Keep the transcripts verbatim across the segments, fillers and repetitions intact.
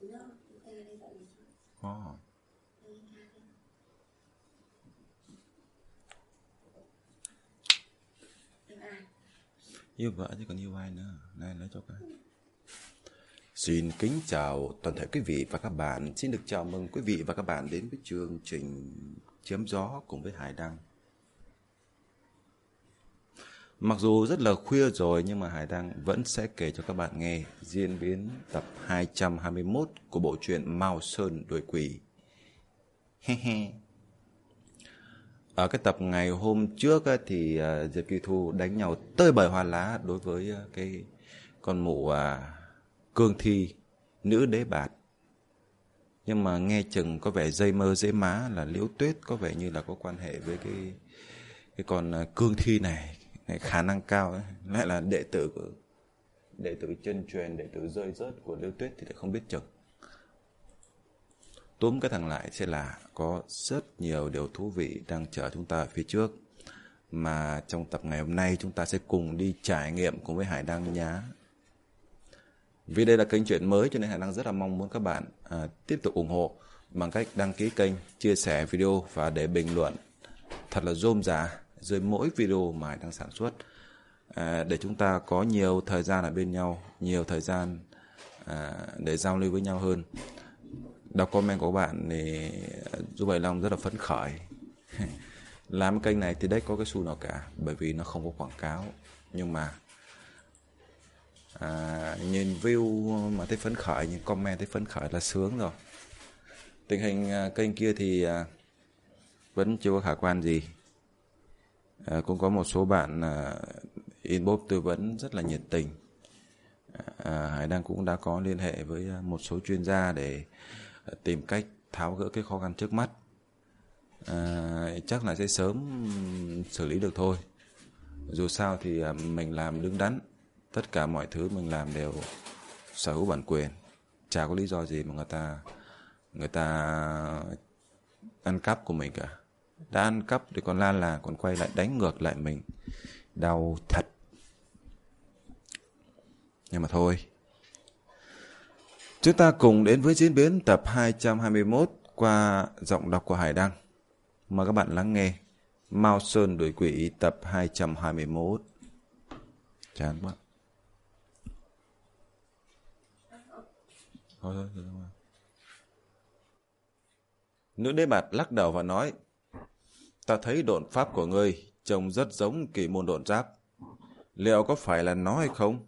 Oh. Yêu vợ chứ còn yêu ai nữa. Này lấy cho cái. Xin kính chào toàn thể quý vị và các bạn. Xin được chào mừng quý vị và các bạn đến với chương trình Chém Gió cùng với Hải Đăng. Mặc dù rất là khuya rồi nhưng mà Hải Đăng vẫn sẽ kể cho các bạn nghe diễn biến tập hai trăm hai mươi mốt của bộ truyện Mao Sơn Đuổi Quỷ. Ở cái tập ngày hôm trước ấy, thì uh, Diệp Kỳ Thu đánh nhau tơi bời hoa lá đối với uh, cái con mụ uh, Cương Thi, nữ đế bạt. Nhưng mà nghe chừng có vẻ dây mơ dễ má là Liễu Tuyết có vẻ như là có quan hệ với cái cái con uh, Cương Thi này, này khả năng cao ấy. Lại là đệ tử của đệ tử chân truyền, đệ tử rơi rớt của Liễu Tuyết thì lại không biết chừng. Túm cái thằng lại sẽ là có rất nhiều điều thú vị đang chờ chúng ta ở phía trước. Mà trong tập ngày hôm nay chúng ta sẽ cùng đi trải nghiệm cùng với Hải Đăng nhá. Vì đây là kênh truyện mới cho nên Hải Đăng rất là mong muốn các bạn à, tiếp tục ủng hộ bằng cách đăng ký kênh, chia sẻ video và để bình luận thật là rôm rả dưới mỗi video mà Hải Đăng sản xuất. À, để chúng ta có nhiều thời gian ở bên nhau, nhiều thời gian à, để giao lưu với nhau hơn. Đọc comment của bạn thì Du Bảy Long rất là phấn khởi. Làm kênh này thì đấy có cái xu nào cả, bởi vì nó không có quảng cáo. Nhưng mà à, nhìn view mà thấy phấn khởi, nhìn comment thấy phấn khởi là sướng rồi. Tình hình à, kênh kia thì à, vẫn chưa có khả quan gì. À, cũng có một số bạn à, inbox tư vấn rất là nhiệt tình. À, Hải Đăng cũng đã có liên hệ với một số chuyên gia để tìm cách tháo gỡ cái khó khăn trước mắt. À, chắc là sẽ sớm xử lý được thôi. Dù sao thì mình làm đứng đắn, tất cả mọi thứ mình làm đều sở hữu bản quyền, chả có lý do gì mà người ta người ta ăn cắp của mình cả. Đã ăn cắp thì còn la là còn quay lại đánh ngược lại mình, đau thật. Nhưng mà thôi, chúng ta cùng đến với diễn biến tập hai trăm hai mươi mốt qua giọng đọc của Hải Đăng. Mời các bạn lắng nghe Mao Sơn Đuổi Quỷ tập hai trăm hai mươi mốt. Chán quá. Thôi thôi, thôi, thôi. Nữ đế bạt lắc đầu và nói: Ta thấy độn pháp của ngươi trông rất giống kỳ môn độn giáp. Liệu có phải là nó hay không?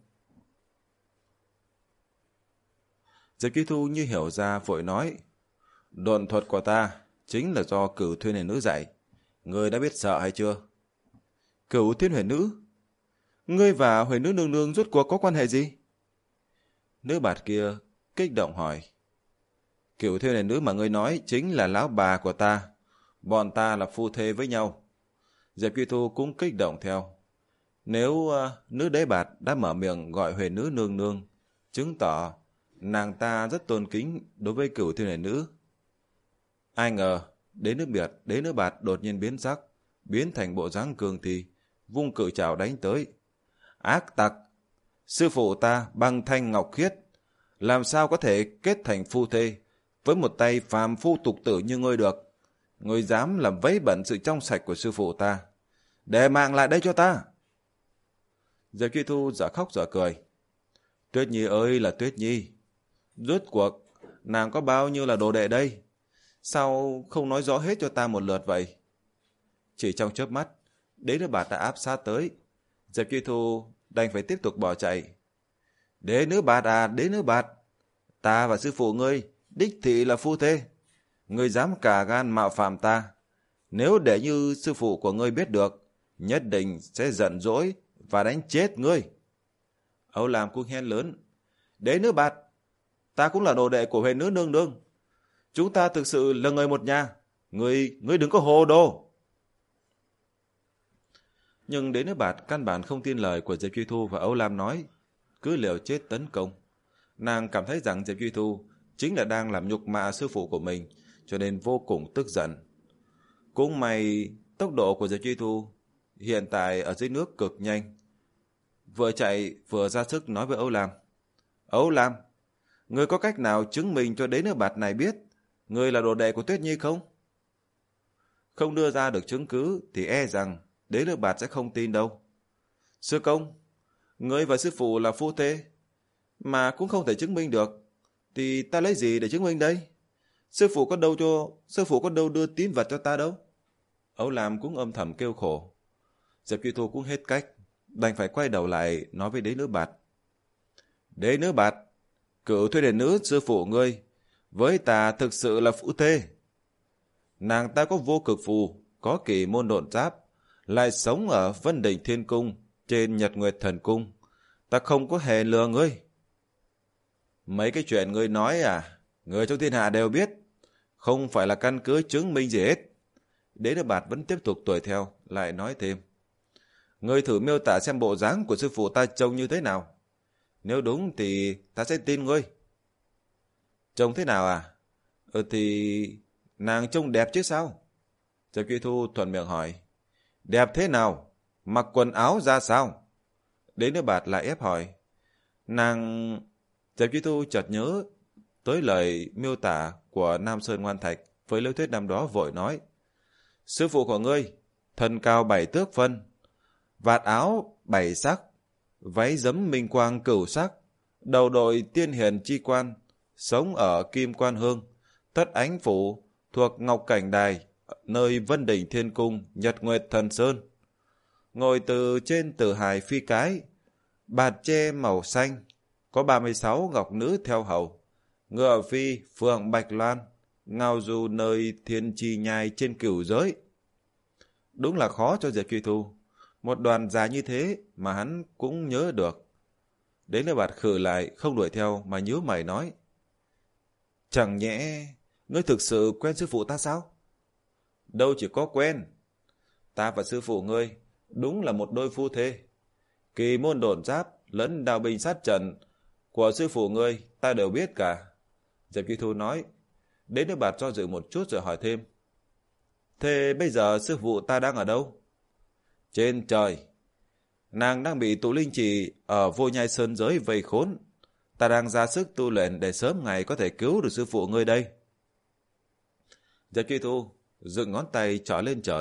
Diệp Kỳ Thu như hiểu ra vội nói: Độn thuật của ta chính là do Cửu Thiên Huyền Nữ dạy. Ngươi đã biết sợ hay chưa? Cửu Thiên Huyền Nữ? Ngươi và Huyền Nữ nương nương rốt cuộc có quan hệ gì? Nữ bạt kia kích động hỏi. Cửu Thiên Huyền Nữ mà ngươi nói chính là lão bà của ta. Bọn ta là phu thê với nhau. Diệp Kỳ Thu cũng kích động theo. Nếu uh, nữ đế bạt đã mở miệng gọi Huyền Nữ nương nương, chứng tỏ nàng ta rất tôn kính đối với Cửu Thiên Huyền Nữ. Ai ngờ đế nữ biệt, đế nữ bạt đột nhiên biến sắc, biến thành bộ dáng Cương Thi, vung cự trảo đánh tới. Ác tặc! Sư phụ ta băng thanh ngọc khiết, làm sao có thể kết thành phu thê với một tay phàm phu tục tử như ngươi được? Ngươi dám làm vấy bẩn sự trong sạch của sư phụ ta, để mạng lại đây cho ta! Diệp Kỳ Thu dở khóc dở cười. Tuyết Nhi ơi là Tuyết Nhi, rốt cuộc nàng có bao nhiêu là đồ đệ đây? Sao không nói rõ hết cho ta một lượt vậy? Chỉ trong chớp mắt, đế nữ bạt đã áp sát tới. Diệp Kỳ Thu đành phải tiếp tục bỏ chạy. Đế nữ bạt à, đế nữ bạt, ta và sư phụ ngươi đích thị là phu thê. Ngươi dám cả gan mạo phạm ta. Nếu để như sư phụ của ngươi biết được, nhất định sẽ giận dỗi và đánh chết ngươi. Âu Lam cũng hét lớn. Đế nữ bạt, ta cũng là đồ đệ của Huyền Nữ nương nương. Chúng ta thực sự là người một nhà. Ngươi, ngươi đừng có hồ đồ. Nhưng đế nữ bạt căn bản không tin lời của Diệp Kỳ Thu và Âu Lam nói, cứ liều chết tấn công. Nàng cảm thấy rằng Diệp Kỳ Thu chính là đang làm nhục mạ sư phụ của mình, cho nên vô cùng tức giận. Cũng may tốc độ của Diệp Kỳ Thu hiện tại ở dưới nước cực nhanh. Vừa chạy vừa ra sức nói với Âu Lam. Âu Lam, Ngươi có cách nào chứng minh cho Đế Nữ Bạt này biết ngươi là đồ đệ của Tuyết Nhi không? Không đưa ra được chứng cứ thì e rằng Đế Nữ Bạt sẽ không tin đâu. Sư công, ngươi và sư phụ là phu thê, mà cũng không thể chứng minh được, thì ta lấy gì để chứng minh đây? Sư phụ có đâu cho sư phụ có đâu đưa tín vật cho ta đâu. Âu Lam cũng âm thầm kêu khổ. Diệp Duy Thu cũng hết cách, đành phải quay đầu lại nói với Đế Nữ Bạt. Đế Nữ Bạt, cửu Thuyên Huyền Nữ sư phụ ngươi với ta thực sự là phu thê. Nàng ta có vô cực phù, có kỳ môn độn giáp, lại sống ở Vân Đỉnh Thiên Cung trên Nhật Nguyệt Thần Cung. Ta không có hề lừa ngươi. Mấy cái chuyện ngươi nói à, người trong thiên hạ đều biết, không phải là căn cứ chứng minh gì hết. Đế Nữ Bạt vẫn tiếp tục tuổi theo, lại nói thêm. Ngươi thử miêu tả xem bộ dáng của sư phụ ta trông như thế nào. Nếu đúng thì ta sẽ tin ngươi. Trông thế nào à? Ừ thì nàng trông đẹp chứ sao? Diệp Duy Thu thuận miệng hỏi. Đẹp thế nào? Mặc quần áo ra sao? Đế Nữ Bạt lại ép hỏi. Nàng... Diệp Duy Thu chợt nhớ tới lời miêu tả của Nam Sơn Ngoan Thạch với Liễu Tuyết năm đó, vội nói. Sư phụ của ngươi, thân cao bảy tước phân, vạt áo bảy sắc, váy giấm minh quang cửu sắc, đầu đội tiên hiền chi quan, sống ở Kim Quan Hương, thất ánh phủ thuộc Ngọc Cảnh Đài, nơi Vân Đỉnh Thiên Cung, Nhật Nguyệt Thần Sơn. Ngồi từ trên tử hài phi cái, bạt tre màu xanh, có ba mươi sáu ngọc nữ theo hầu, ngựa phi phượng bạch loan, ngao du nơi thiên trì nhai trên cửu giới. Đúng là khó cho Diệp Duy Thu, một đoàn dài như thế mà hắn cũng nhớ được. Đế Nữ Bạt khử lại, không đuổi theo mà nhíu mày nói. Chẳng nhẽ ngươi thực sự quen sư phụ ta sao? Đâu chỉ có quen, ta và sư phụ ngươi đúng là một đôi phu thê. Kỳ môn độn giáp lẫn đao binh sát trận của sư phụ ngươi ta đều biết cả. Diệp Duy Thu nói. Đế Nữ Bạt do dự một chút rồi hỏi thêm. Thế bây giờ sư phụ ta đang ở đâu? Trên trời. Nàng đang bị tụ linh trì ở Vô Nhai Sơn giới vây khốn. Ta đang ra sức tu luyện để sớm ngày có thể cứu được sư phụ ngươi đây. Diệp Duy Thu dựng ngón tay trỏ lên trời.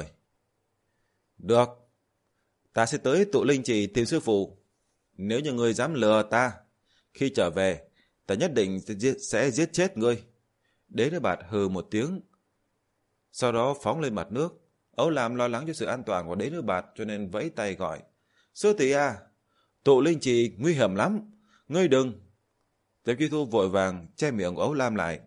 Được, ta sẽ tới tụ linh trì tìm sư phụ. Nếu như ngươi dám lừa ta, khi trở về ta nhất định sẽ giết chết ngươi. Đế Nữ Bạt hừ một tiếng, sau đó phóng lên mặt nước. Âu Lam lo lắng cho sự an toàn của Đế Nữ Bạt cho nên vẫy tay gọi. Sư tỷ à, tụ linh trì nguy hiểm lắm, ngươi đừng. Diệp Duy Thu vội vàng che miệng của Âu Lam lại.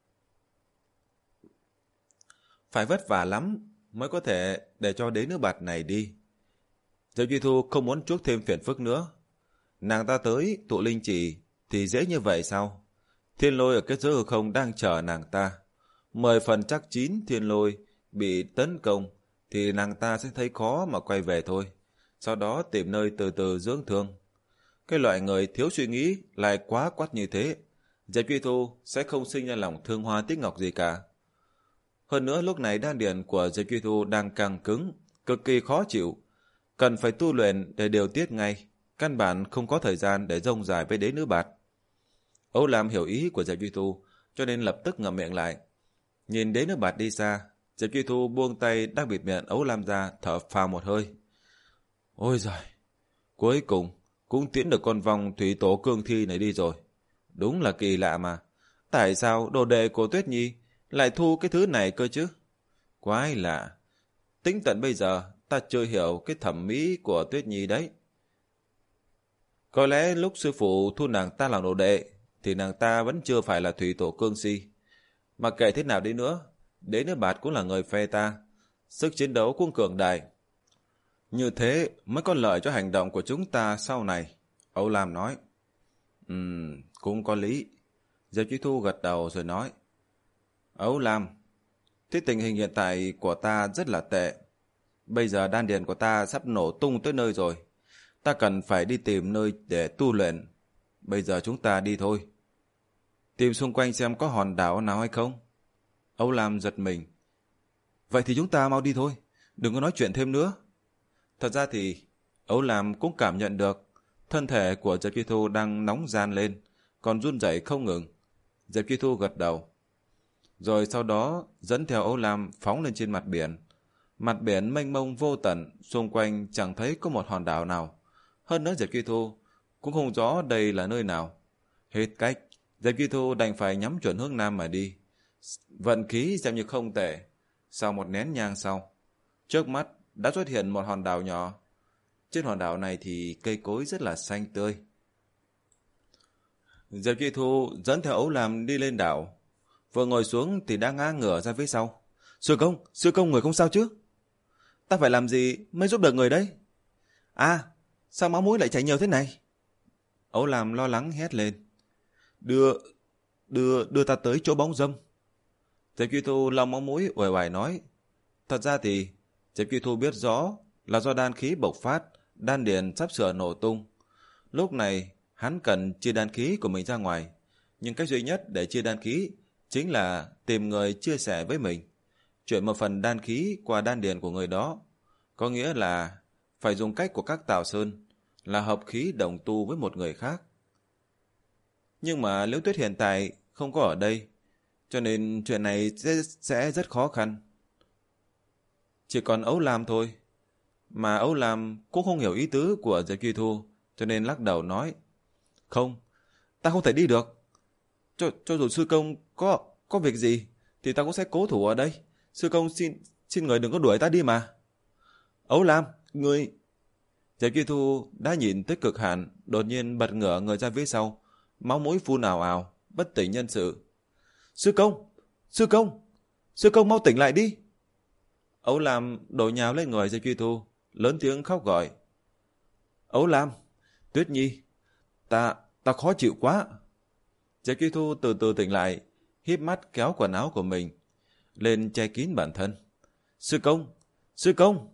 Phải vất vả lắm mới có thể để cho Đế Nữ Bạt này đi. Diệp Duy Thu không muốn chuốc thêm phiền phức nữa. Nàng ta tới tụ linh trì thì dễ như vậy sao? Thiên lôi ở kết giới hư không đang chờ nàng ta. Mười phần chắc chín thiên lôi bị tấn công thì nàng ta sẽ thấy khó mà quay về thôi. Sau đó tìm nơi từ từ dưỡng thương. Cái loại người thiếu suy nghĩ lại quá quắt như thế, Diệp Duy Thu sẽ không sinh ra lòng thương hoa tiếc ngọc gì cả. Hơn nữa lúc này đan điền của Diệp Duy Thu đang căng cứng, cực kỳ khó chịu, cần phải tu luyện để điều tiết ngay, căn bản không có thời gian để rông dài với Đế Nữ Bạt. Âu Lam hiểu ý của Diệp Duy Thu, cho nên lập tức ngậm miệng lại. Nhìn Đế Nữ Bạt đi xa, Diệp Duy Thu buông tay đang bịt miệng Âu Lam ra, thở phào một hơi. Ôi giời, cuối cùng cũng tiễn được con vong thủy tổ cương thi này đi rồi. Đúng là kỳ lạ mà, tại sao đồ đệ của Tuyết Nhi lại thu cái thứ này cơ chứ? Quái lạ, tính tận bây giờ ta chưa hiểu cái thẩm mỹ của Tuyết Nhi đấy. Có lẽ lúc sư phụ thu nàng ta làm đồ đệ thì nàng ta vẫn chưa phải là thủy tổ cương si. Mà kể thế nào đi nữa, Đế Nữ Bạt cũng là người phe ta, sức chiến đấu cũng cường đại. Như thế mới có lợi cho hành động của chúng ta sau này. Âu Lam nói. Ừm, cũng có lý. Diệp Duy Thu gật đầu rồi nói. Âu Lam, thế tình hình hiện tại của ta rất là tệ. Bây giờ đan điền của ta sắp nổ tung tới nơi rồi. Ta cần phải đi tìm nơi để tu luyện. Bây giờ chúng ta đi thôi. Tìm xung quanh xem có hòn đảo nào hay không. Âu Lam giật mình. Vậy thì chúng ta mau đi thôi, đừng có nói chuyện thêm nữa. Thật ra thì Âu Lam cũng cảm nhận được thân thể của Diệp Duy Thu đang nóng ran lên, còn run rẩy không ngừng. Diệp Chi Thu gật đầu. Rồi sau đó dẫn theo Âu Lam phóng lên trên mặt biển. Mặt biển mênh mông vô tận, xung quanh chẳng thấy có một hòn đảo nào. Hơn nữa Diệp Chi Thu cũng không rõ đây là nơi nào. Hết cách, Diệp Chi Thu đành phải nhắm chuẩn hướng nam mà đi. Vận khí xem như không tệ. Sau một nén nhang sau, trước mắt đã xuất hiện một hòn đảo nhỏ. Trên hòn đảo này thì cây cối rất là xanh tươi. Diệp Chi Thu dẫn theo Ấu Lam đi lên đảo. Vừa ngồi xuống thì đã ngã ngửa ra phía sau. Sư công, sư công người không sao chứ? Ta phải làm gì mới giúp được người đấy? À, sao máu mũi lại chảy nhiều thế này? Ấu Lam lo lắng hét lên. Đưa, đưa, đưa ta tới chỗ bóng dâm. Diệp Chi Thu lau máu mũi uể oải nói. Thật ra thì Diệp Chi Thu biết rõ là do đan khí bộc phát, đan điền sắp sửa nổ tung. Lúc này hắn cần chia đan khí của mình ra ngoài, nhưng cách duy nhất để chia đan khí chính là tìm người chia sẻ với mình, chuyển một phần đan khí qua đan điền của người đó. Có nghĩa là phải dùng cách của các Tào Sơn, là hợp khí đồng tu với một người khác. Nhưng mà Liễu Tuyết hiện tại không có ở đây, cho nên chuyện này sẽ, sẽ rất khó khăn. Chỉ còn Ấu Lam thôi. Mà Ấu Lam cũng không hiểu ý tứ của Diệp Chi Thu, cho nên lắc đầu nói. Không, ta không thể đi được. Cho, cho dù sư công có, có việc gì thì ta cũng sẽ cố thủ ở đây. Sư công xin, xin người đừng có đuổi ta đi mà. Ấu Lam, người... Diệp Chi Thu đã nhìn tới cực hạn, đột nhiên bật ngửa người ra phía sau, máu mũi phun ào ào, bất tỉnh nhân sự. Sư công, sư công, sư công mau tỉnh lại đi. Ấu Lam đổ nhào lên người Diệp Chi Thu, lớn tiếng khóc gọi. Ấu Lam, Tuyết Nhi, ta, ta khó chịu quá. Diệp Chi Thu từ từ tỉnh lại, híp mắt kéo quần áo của mình lên che kín bản thân. Sư công, sư công.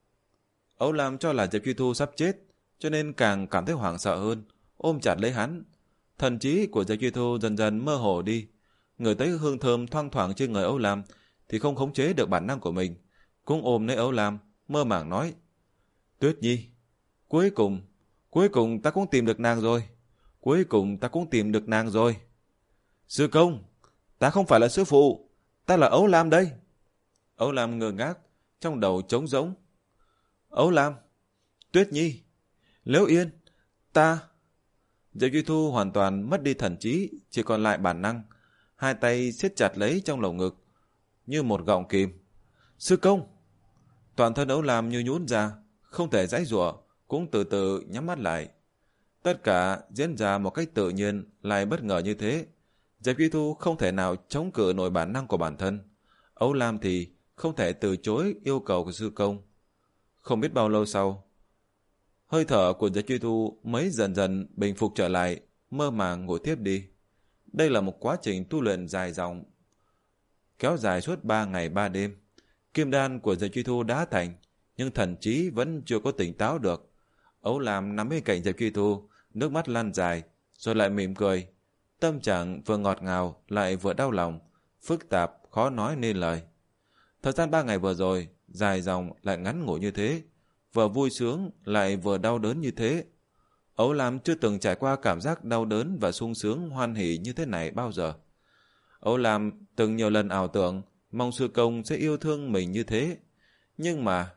Ấu Lam cho là Diệp Chi Thu sắp chết, cho nên càng cảm thấy hoảng sợ hơn, ôm chặt lấy hắn. Thần trí của Diệp Chi Thu dần dần mơ hồ đi, ngửi thấy hương thơm thoang thoảng trên người Ấu Lam thì không khống chế được bản năng của mình, cũng ôm lấy Ấu Lam, mơ màng nói. Tuyết Nhi, cuối cùng, cuối cùng ta cũng tìm được nàng rồi. Cuối cùng ta cũng tìm được nàng rồi. Sư công, ta không phải là sư phụ, ta là Ấu Lam đây. Ấu Lam ngơ ngác, trong đầu trống rỗng. Ấu Lam, Tuyết Nhi, Liễu Yên, ta... Diệp Chi Thu hoàn toàn mất đi thần trí, chỉ còn lại bản năng. Hai tay siết chặt lấy trong lồng ngực, như một gọng kìm. Sư công! Toàn thân Ấu Lam như nhũn ra, không thể giãy giụa, cũng từ từ nhắm mắt lại. Tất cả diễn ra một cách tự nhiên, lại bất ngờ như thế. Diệp Chi Thu không thể nào chống cự nổi bản năng của bản thân. Ấu Lam thì không thể từ chối yêu cầu của sư công. Không biết bao lâu sau, hơi thở của Diệp Chi Thu mới dần dần bình phục trở lại, mơ màng ngủ tiếp đi. Đây là một quá trình tu luyện dài dòng, kéo dài suốt ba ngày ba đêm. Kim đan của Diệp Chi Thu đã thành, nhưng thần trí vẫn chưa có tỉnh táo được. Ấu Lam nắm bên cạnh Diệp Chi Thu, nước mắt lan dài, rồi lại mỉm cười. Tâm trạng vừa ngọt ngào lại vừa đau lòng, phức tạp khó nói nên lời. Thời gian ba ngày vừa rồi, dài dòng lại ngắn ngủi như thế, vừa vui sướng lại vừa đau đớn như thế. Ấu Lam chưa từng trải qua cảm giác đau đớn và sung sướng hoan hỉ như thế này bao giờ. Ấu Lam từng nhiều lần ảo tưởng mong sư công sẽ yêu thương mình như thế. Nhưng mà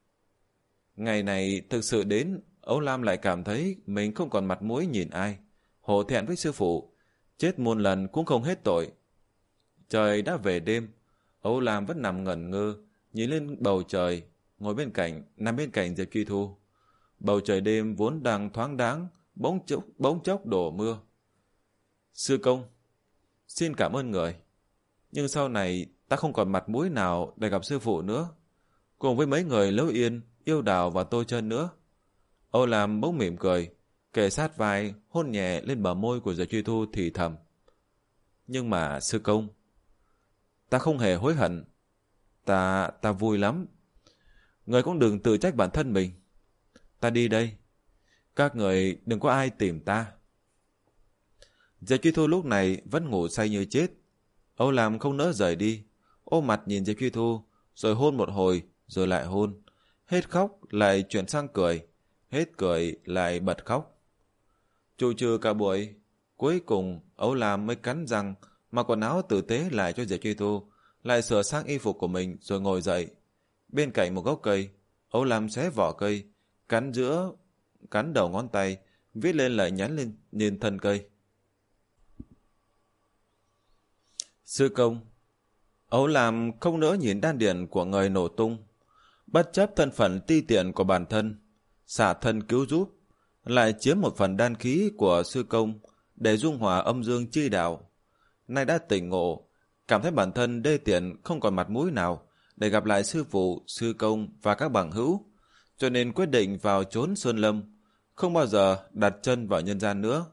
ngày này thực sự đến, Ấu Lam lại cảm thấy mình không còn mặt mũi nhìn ai, hổ thẹn với sư phụ, chết muôn lần cũng không hết tội. Trời đã về đêm, Ấu Lam vẫn nằm ngẩn ngơ, nhìn lên bầu trời, ngồi bên cạnh, nằm bên cạnh Diệp Chi Thu. Bầu trời đêm vốn đang thoáng đáng, bỗng chốc, bỗng chốc đổ mưa. Sư công, xin cảm ơn người, nhưng sau này ta không còn mặt mũi nào để gặp sư phụ nữa, cùng với mấy người Liễu Yên, Yêu Đào và Tô Chân nữa. Âu Lam bỗng mỉm cười, kề sát vai, hôn nhẹ lên bờ môi của Diệp Chi Thu thì thầm. Nhưng mà sư công, ta không hề hối hận, ta ta vui lắm. Người cũng đừng tự trách bản thân mình. Ta đi đây, các người đừng có ai tìm ta. Diệp Chi Thu lúc này vẫn ngủ say như chết. Âu Lam không nỡ rời đi, ôm mặt nhìn Diệp Chi Thu, rồi hôn một hồi, rồi lại hôn. Hết khóc lại chuyển sang cười, hết cười lại bật khóc. Trụ trừ cả buổi, cuối cùng Âu Lam mới cắn răng mặc quần áo tử tế lại cho Diệp Truy Thu, lại sửa sang y phục của mình rồi ngồi dậy. Bên cạnh một gốc cây, Âu Lam xé vỏ cây, cắn giữa cắn đầu ngón tay, viết lên lời nhắn lên nhìn thân cây. Sư công. Âu Lam không nỡ nhìn đan điền của người nổ tung, bất chấp thân phận ti tiện của bản thân, xả thân cứu giúp, lại chiếm một phần đan khí của sư công để dung hòa âm dương chi đạo. Nay đã tỉnh ngộ, cảm thấy bản thân đê tiện không còn mặt mũi nào để gặp lại sư phụ, sư công và các bằng hữu, cho nên quyết định vào trốn Sơn Lâm, không bao giờ đặt chân vào nhân gian nữa.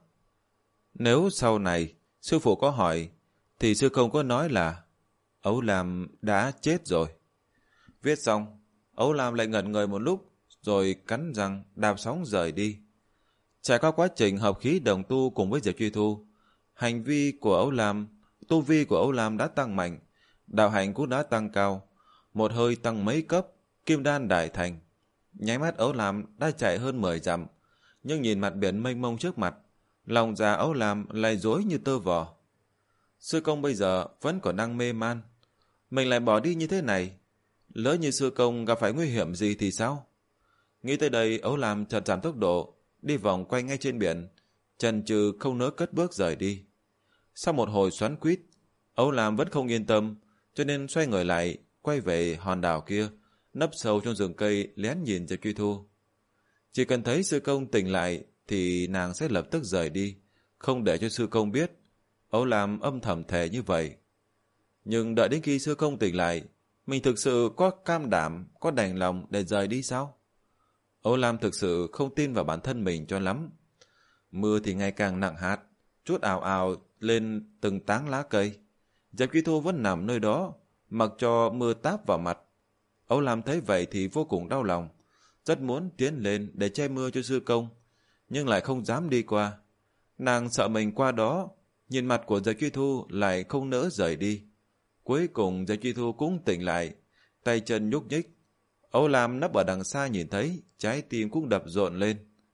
Nếu sau này sư phụ có hỏi, thì sư công có nói là Âu Lam đã chết rồi. Viết xong, Âu Lam lại ngẩn người một lúc, rồi cắn răng đạp sóng rời đi. Trải qua quá trình hợp khí đồng tu cùng với Diệp Truy Thu, hành vi của Âu Lam, tu vi của Âu Lam đã tăng mạnh, đạo hạnh cũng đã tăng cao, một hơi tăng mấy cấp, kim đan đại thành. Nháy mắt Âu Lam đã chạy hơn mười dặm, nhưng nhìn mặt biển mênh mông trước mặt, lòng già Âu Lam lại rối như tơ vò. Sư công bây giờ vẫn còn đang mê man, mình lại bỏ đi như thế này, lỡ như sư công gặp phải nguy hiểm gì thì sao? Nghĩ tới đây, Âu Lam chợt giảm tốc độ, đi vòng quanh ngay trên biển, chần chừ không nỡ cất bước rời đi. Sau một hồi xoắn quýt, Âu Lam vẫn không yên tâm, cho nên xoay người lại, quay về hòn đảo kia, nấp sâu trong rừng cây lén nhìn Diệp Truy Thu. Chỉ cần thấy sư công tỉnh lại thì nàng sẽ lập tức rời đi, không để cho sư công biết. Âu Lam âm thầm thề như vậy. Nhưng đợi đến khi sư công tỉnh lại, mình thực sự có cam đảm, có đành lòng để rời đi sao? Âu Lam thực sự không tin vào bản thân mình cho lắm. Mưa thì ngày càng nặng hạt, chút ào ào lên từng tán lá cây. Diệp Truy Thu vẫn nằm nơi đó, mặc cho mưa táp vào mặt. Âu Lam thấy vậy thì vô cùng đau lòng, rất muốn tiến lên để che mưa cho sư công, nhưng lại không dám đi qua. Nàng sợ mình qua đó, nhìn mặt của Diệp Truy Thu lại không nỡ rời đi. Cuối cùng Diệp Truy Thu cũng tỉnh lại, tay chân nhúc nhích. Âu Lam nấp ở đằng xa nhìn thấy, trái tim cũng đập rộn lên.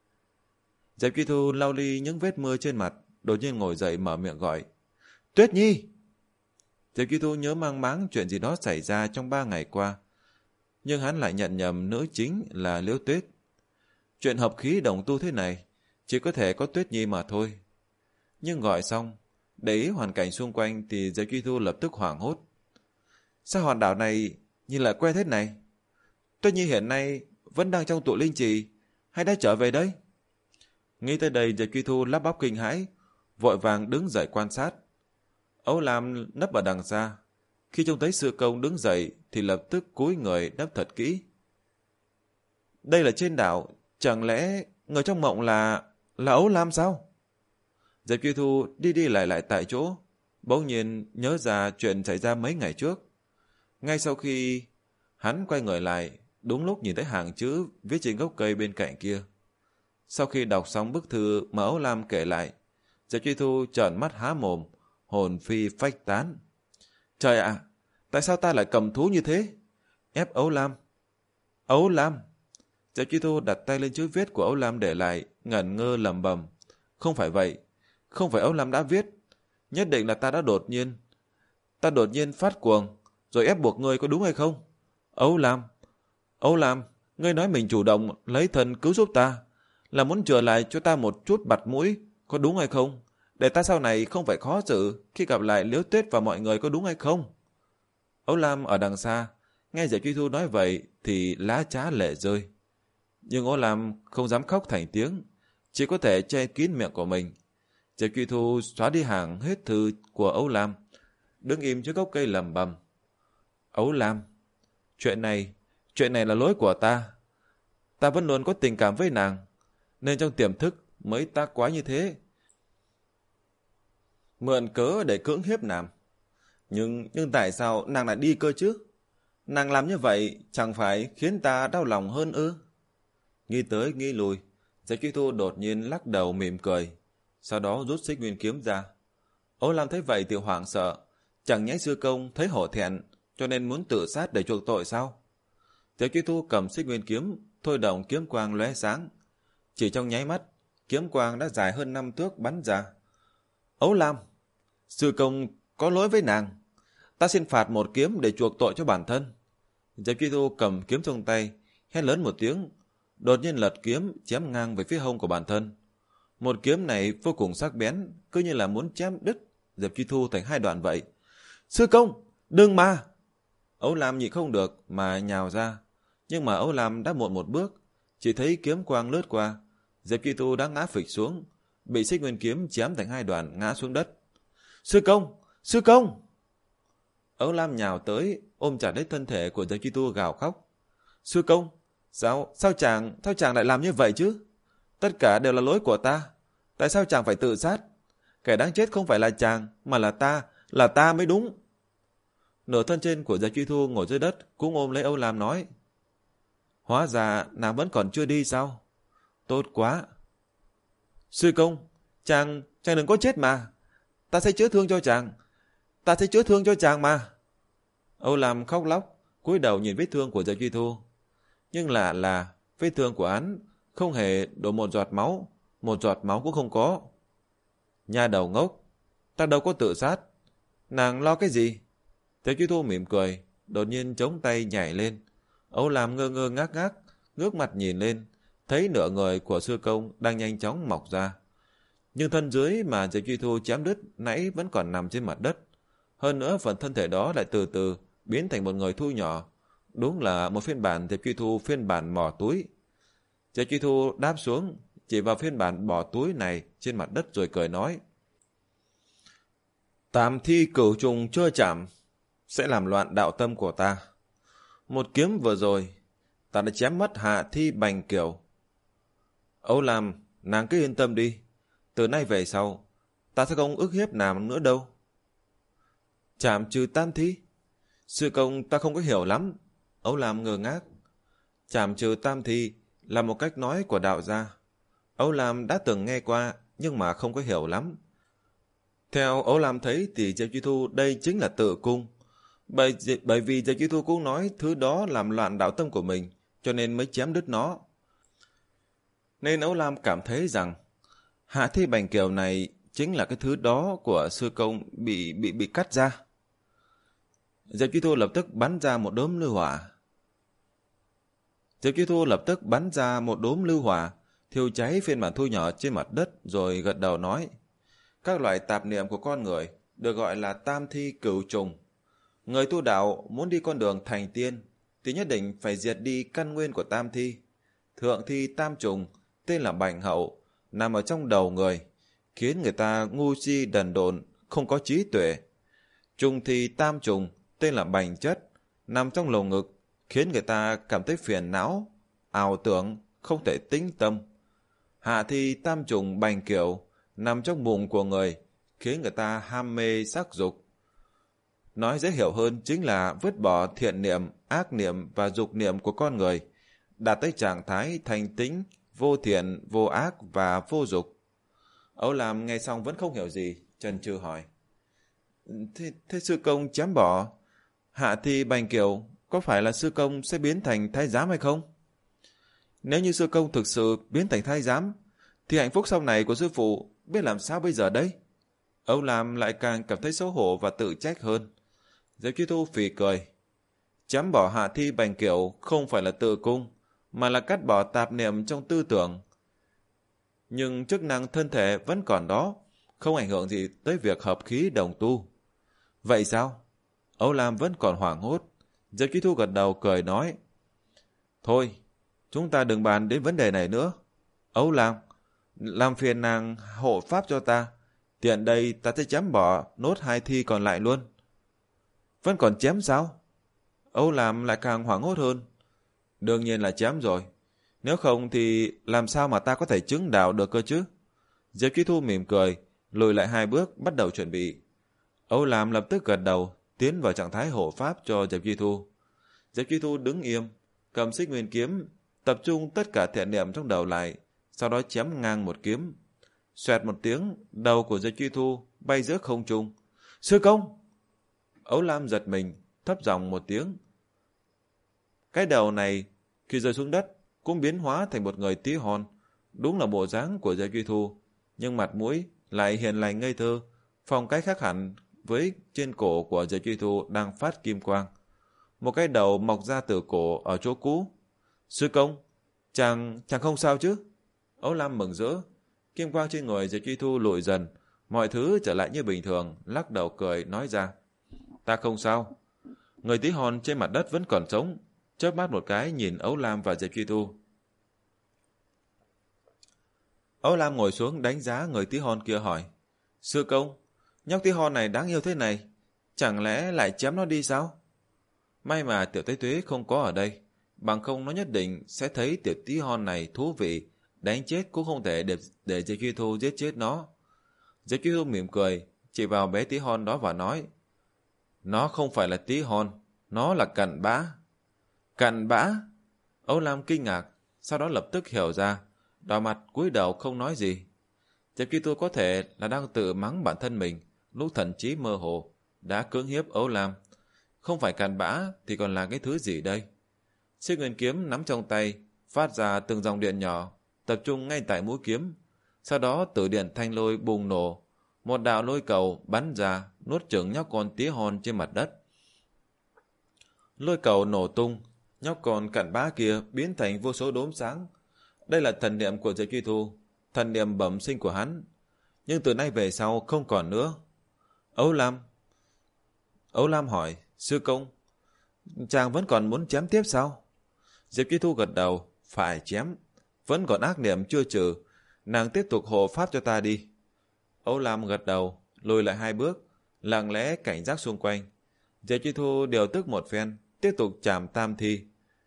Diệp Truy Thu lau đi những vết mưa trên mặt, đột nhiên ngồi dậy mở miệng gọi. Tuyết Nhi! Diệp Truy Thu nhớ mang máng chuyện gì đó xảy ra trong ba ngày qua, nhưng hắn lại nhận nhầm nữ chính là Liễu Tuyết. Chuyện hợp khí đồng tu thế này, chỉ có thể có Tuyết Nhi mà thôi. Nhưng gọi xong, để ý hoàn cảnh xung quanh thì Diệp Truy Thu lập tức hoảng hốt. Sao hòn đảo này nhìn lại quen thế này? Tuyết Nhi hiện nay vẫn đang trong tụ linh trì, hay đã trở về đấy? Nghĩ tới đây, Diệp Truy Thu lắp bắp kinh hãi, vội vàng đứng dậy quan sát. Âu Lam nấp ở đằng xa, khi trông thấy sư công đứng dậy thì lập tức cúi người nấp thật kỹ. Đây là trên đảo, chẳng lẽ người trong mộng là là Âu Lam sao? Diệp Truy Thu đi đi lại lại tại chỗ, bỗng nhiên nhớ ra chuyện xảy ra mấy ngày trước. Ngay sau khi hắn quay người lại, đúng lúc nhìn thấy hàng chữ viết trên gốc cây bên cạnh kia. Sau khi đọc xong bức thư mà Âu Lam kể lại, Diệp Truy Thu trợn mắt há mồm, hồn phi phách tán. Trời ạ, tại sao ta lại cầm thú như thế? Ép Âu Lam. Âu Lam! Diệp Truy Thu đặt tay lên chữ viết của Âu Lam để lại, ngẩn ngơ lẩm bẩm. Không phải vậy, không phải Âu Lam đã viết. Nhất định là ta đã đột nhiên. Ta đột nhiên phát cuồng, rồi ép buộc ngươi, có đúng hay không? Âu Lam! Âu Lam, ngươi nói mình chủ động lấy thân cứu giúp ta, là muốn trở lại cho ta một chút mặt mũi, có đúng hay không? Để ta sau này không phải khó xử khi gặp lại Liễu Tuyết và mọi người, có đúng hay không? Âu Lam ở đằng xa, nghe Diệp Truy Thu nói vậy thì lá trá lệ rơi. Nhưng Âu Lam không dám khóc thành tiếng, chỉ có thể che kín miệng của mình. Diệp Truy Thu xóa đi hàng hết thư của Âu Lam, đứng im trước gốc cây lầm bầm. Âu Lam, chuyện này, chuyện này là lỗi của ta. Ta vẫn luôn có tình cảm với nàng, nên trong tiềm thức mới tác quá như thế. Mượn cớ để cưỡng hiếp nàng. Nhưng, nhưng tại sao nàng lại đi cơ chứ? Nàng làm như vậy chẳng phải khiến ta đau lòng hơn ư? Nghĩ tới nghĩ lui, Diệp Truy Thu đột nhiên lắc đầu mỉm cười, sau đó rút xích nguyên kiếm ra. Âu Lam thấy vậy thì hoảng sợ, chẳng nhẽ sư công thấy hổ thẹn cho nên muốn tự sát để chuộc tội sao? Diệp Truy Thu cầm xích nguyên kiếm, thôi động kiếm quang lóe sáng. Chỉ trong nháy mắt, kiếm quang đã dài hơn năm thước bắn ra. Âu Lam! Sư công có lỗi với nàng. Ta xin phạt một kiếm để chuộc tội cho bản thân. Diệp Chi Thu cầm kiếm trong tay, hét lớn một tiếng, đột nhiên lật kiếm chém ngang về phía hông của bản thân. Một kiếm này vô cùng sắc bén, cứ như là muốn chém đứt Diệp Chi Thu thành hai đoạn vậy. Sư công, đừng mà! Âu Lam nhịn không được mà nhào ra, nhưng mà Âu Lam đã muộn một bước, chỉ thấy kiếm quang lướt qua, Diệp Chi Thu đã ngã phịch xuống, bị Xích Nguyên kiếm chém thành hai đoạn ngã xuống đất. Sư công, sư công! Âu Lam nhào tới, ôm chặt lấy thân thể của Diệp Chi Thu gào khóc. Sư công, sao, sao chàng, sao chàng lại làm như vậy chứ? Tất cả đều là lỗi của ta. Tại sao chàng phải tự sát? Kẻ đáng chết không phải là chàng, mà là ta, là ta mới đúng. Nửa thân trên của Diệp Chi Thu ngồi dưới đất, cũng ôm lấy Âu Lam nói. Hóa ra nàng vẫn còn chưa đi sao? Tốt quá. Sư công, chàng, chàng đừng có chết mà. Ta sẽ chữa thương cho chàng. Ta sẽ chữa thương cho chàng mà. Âu Lam khóc lóc, cúi đầu nhìn vết thương của Diệp Chi Thu. Nhưng lạ là vết thương của hắn không hề đổ một giọt máu, một giọt máu cũng không có. Nha đầu ngốc, ta đâu có tự sát. Nàng lo cái gì? Diệp Chi Thu mỉm cười, đột nhiên chống tay nhảy lên. Âu Lam ngơ ngơ ngác ngác, ngước mặt nhìn lên, thấy nửa người của sư công đang nhanh chóng mọc ra. Nhưng thân dưới mà Diệp Chi Thu chém đứt nãy vẫn còn nằm trên mặt đất. Hơn nữa phần thân thể đó lại từ từ biến thành một người thu nhỏ. Đúng là một phiên bản Diệp Chi Thu phiên bản mò túi. Diệp Chi Thu đáp xuống, chỉ vào phiên bản bỏ túi này trên mặt đất rồi cười nói. Tam thi cửu trùng chưa chạm, sẽ làm loạn đạo tâm của ta. Một kiếm vừa rồi, ta đã chém mất Hạ Thi Bành Kiều. Âu Lam, nàng cứ yên tâm đi. Từ nay về sau, ta sẽ không ức hiếp nàng nữa đâu. Chạm trừ tam thi? Sư công ta không có hiểu lắm. Âu Lam ngơ ngác. Chạm trừ tam thi là một cách nói của đạo gia. Âu Lam đã từng nghe qua, nhưng mà không có hiểu lắm. Theo Âu Lam thấy thì Diệp Chi Thu đây chính là tự cung. Bởi, bởi vì Diệp Chi Thu cũng nói thứ đó làm loạn đạo tâm của mình, cho nên mới chém đứt nó. Nên Âu Lam cảm thấy rằng Hạ Thi Bành Kiều này chính là cái thứ đó của sư công bị bị bị cắt ra. Diệp Chi Thu lập tức bắn ra một đốm lưu hỏa. Diệp Chi Thu lập tức bắn ra một đốm lưu hỏa, thiêu cháy phiên bản thu nhỏ trên mặt đất rồi gật đầu nói. Các loại tạp niệm của con người được gọi là tam thi cửu trùng. Người tu đạo muốn đi con đường thành tiên thì nhất định phải diệt đi căn nguyên của tam thi. Thượng thi tam trùng tên là bành hậu, nằm ở trong đầu người, khiến người ta ngu si đần độn, không có trí tuệ. Trung thi tam trùng tên là bành chất, nằm trong lồng ngực, khiến người ta cảm thấy phiền não, ảo tưởng, không thể tĩnh tâm. Hạ thi tam trùng bành kiểu nằm trong bụng của người, khiến người ta ham mê sắc dục. Nói dễ hiểu hơn chính là vứt bỏ thiện niệm, ác niệm và dục niệm của con người, đạt tới trạng thái thành tĩnh, vô thiện, vô ác và vô dục. Âu Lam nghe xong vẫn không hiểu gì, chần chừ hỏi. Thế, thế sư công chém bỏ Hạ Thi Bành Kiều có phải là sư công sẽ biến thành thái giám hay không? Nếu như sư công thực sự biến thành thái giám, thì hạnh phúc sau này của sư phụ biết làm sao bây giờ đấy? Âu Lam lại càng cảm thấy xấu hổ và tự trách hơn. Diệp Chi Thu phì cười. Chém bỏ Hạ Thi Bành Kiều không phải là tự cung, mà là cắt bỏ tạp niệm trong tư tưởng. Nhưng chức năng thân thể vẫn còn đó, không ảnh hưởng gì tới việc hợp khí đồng tu. Vậy sao? Âu Lam vẫn còn hoảng hốt. Diệp Chi Thu gật đầu cười nói. Thôi, chúng ta đừng bàn đến vấn đề này nữa. Âu Lam, làm phiền nàng hộ pháp cho ta. Tiện đây ta sẽ chém bỏ nốt hai thi còn lại luôn. Vẫn còn chém sao? Âu Lam lại càng hoảng hốt hơn. Đương nhiên là chém rồi. Nếu không thì làm sao mà ta có thể chứng đạo được cơ chứ? Diệp Chi Thu mỉm cười, lùi lại hai bước bắt đầu chuẩn bị. Âu Lam lập tức gật đầu, tiến vào trạng thái hộ pháp cho Diệp Chi Thu. Diệp Chi Thu đứng im, cầm Xích Nguyên kiếm, tập trung tất cả thiện niệm trong đầu lại, sau đó chém ngang một kiếm. Xoẹt một tiếng, đầu của Diệp Chi Thu bay giữa không trung. Sư công! Âu Lam giật mình, thấp giọng một tiếng. Cái đầu này khi rơi xuống đất cũng biến hóa thành một người tí hon, đúng là bộ dáng của Diệp Chi Thu, nhưng mặt mũi lại hiền lành ngây thơ, phong cách khác hẳn với trên cổ của Diệp Truy Thu đang phát kim quang. Một cái đầu mọc ra từ cổ ở chỗ cũ. Sư công, chàng, chàng không sao chứ? Ấu Lam mừng rỡ. Kim quang trên người Diệp Truy Thu lùi dần, mọi thứ trở lại như bình thường, lắc đầu cười nói ra. Ta không sao. Người tí hon trên mặt đất vẫn còn sống, chớp mắt một cái nhìn Ấu Lam và Diệp Truy Thu. Ấu Lam ngồi xuống đánh giá người tí hon kia hỏi. Sư công, nhóc tí hon này đáng yêu thế này, chẳng lẽ lại chém nó đi sao? May mà Tiểu Tuế Tuế không có ở đây, bằng không nó nhất định sẽ thấy tiểu tí hon này thú vị, đánh chết cũng không thể để, để Diệp Truy Thu giết chết nó. Diệp Truy Thu mỉm cười, chỉ vào bé tí hon đó và nói. Nó không phải là tí hon, nó là cặn bã. Cặn bã? Ấu Lam kinh ngạc, sau đó lập tức hiểu ra, đỏ mặt cúi đầu không nói gì. Diệp Truy Thu có thể là đang tự mắng bản thân mình, lúc thần trí mơ hồ, đã cưỡng hiếp Ấu Lam. Không phải cặn bã thì còn là cái thứ gì đây? Chiếc nguyên kiếm nắm trong tay, phát ra từng dòng điện nhỏ, tập trung ngay tại mũi kiếm. Sau đó tử điện thanh lôi bùng nổ, một đạo lôi cầu bắn ra, nuốt chửng nhóc con tí hon trên mặt đất. Lôi cầu nổ tung, nhóc con cặn bã kia biến thành vô số đốm sáng. Đây là thần niệm của Diệp Truy Thu, thần niệm bẩm sinh của hắn. Nhưng từ nay về sau không còn nữa. Ấu Lam Ấu Lam hỏi, sư công, chàng vẫn còn muốn chém tiếp sao? Diệp Truy Thu gật đầu, phải chém, vẫn còn ác niệm chưa trừ, nàng tiếp tục hộ pháp cho ta đi. Ấu Lam gật đầu, lùi lại hai bước, lặng lẽ cảnh giác xung quanh. Diệp Truy Thu điều tức một phen, tiếp tục chạm tam thi.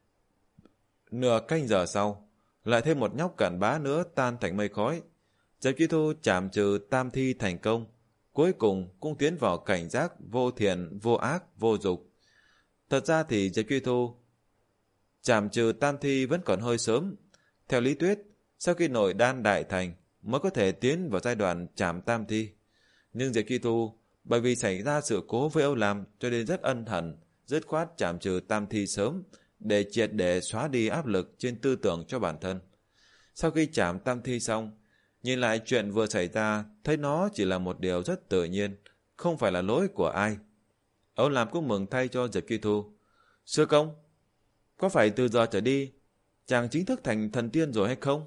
Nửa canh giờ sau, lại thêm một nhóc cặn bã nữa tan thành mây khói. Diệp Truy Thu chạm trừ tam thi thành công, cuối cùng cũng tiến vào cảnh giác vô thiện, vô ác, vô dục. Thật ra thì Diệp Truy Thu chạm trừ tam thi vẫn còn hơi sớm. Theo lý thuyết, sau khi nội đan đại thành mới có thể tiến vào giai đoạn chạm tam thi. Nhưng Diệp Truy Thu bởi vì xảy ra sự cố với Âu Lam cho nên rất ân hận, dứt khoát chạm trừ tam thi sớm để triệt để xóa đi áp lực trên tư tưởng cho bản thân. Sau khi chạm tam thi xong, nhìn lại chuyện vừa xảy ra, thấy nó chỉ là một điều rất tự nhiên, không phải là lỗi của ai. Âu Lam cũng mừng thay cho Diệp Truy Thu. Sư công, có phải từ giờ trở đi chàng chính thức thành thần tiên rồi hay không?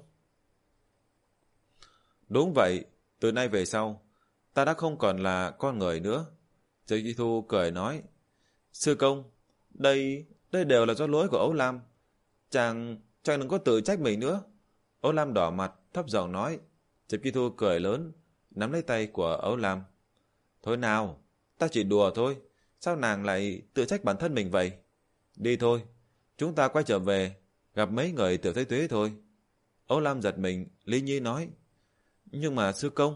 Đúng vậy, từ nay về sau ta đã không còn là con người nữa. Diệp Truy Thu cười nói. Sư công, đây đây đều là do lỗi của Ấu Lam, chàng chàng đừng có tự trách mình nữa. Ấu Lam đỏ mặt thấp giọng nói. Diệp Truy Thu cười lớn, nắm lấy tay của Ấu Lam. Thôi nào, ta chỉ đùa thôi, sao nàng lại tự trách bản thân mình vậy? Đi thôi, chúng ta quay trở về, gặp mấy người Tiểu Tuế Tuế thôi. Ấu Lam giật mình, Lý Nhi nói. Nhưng mà sư công,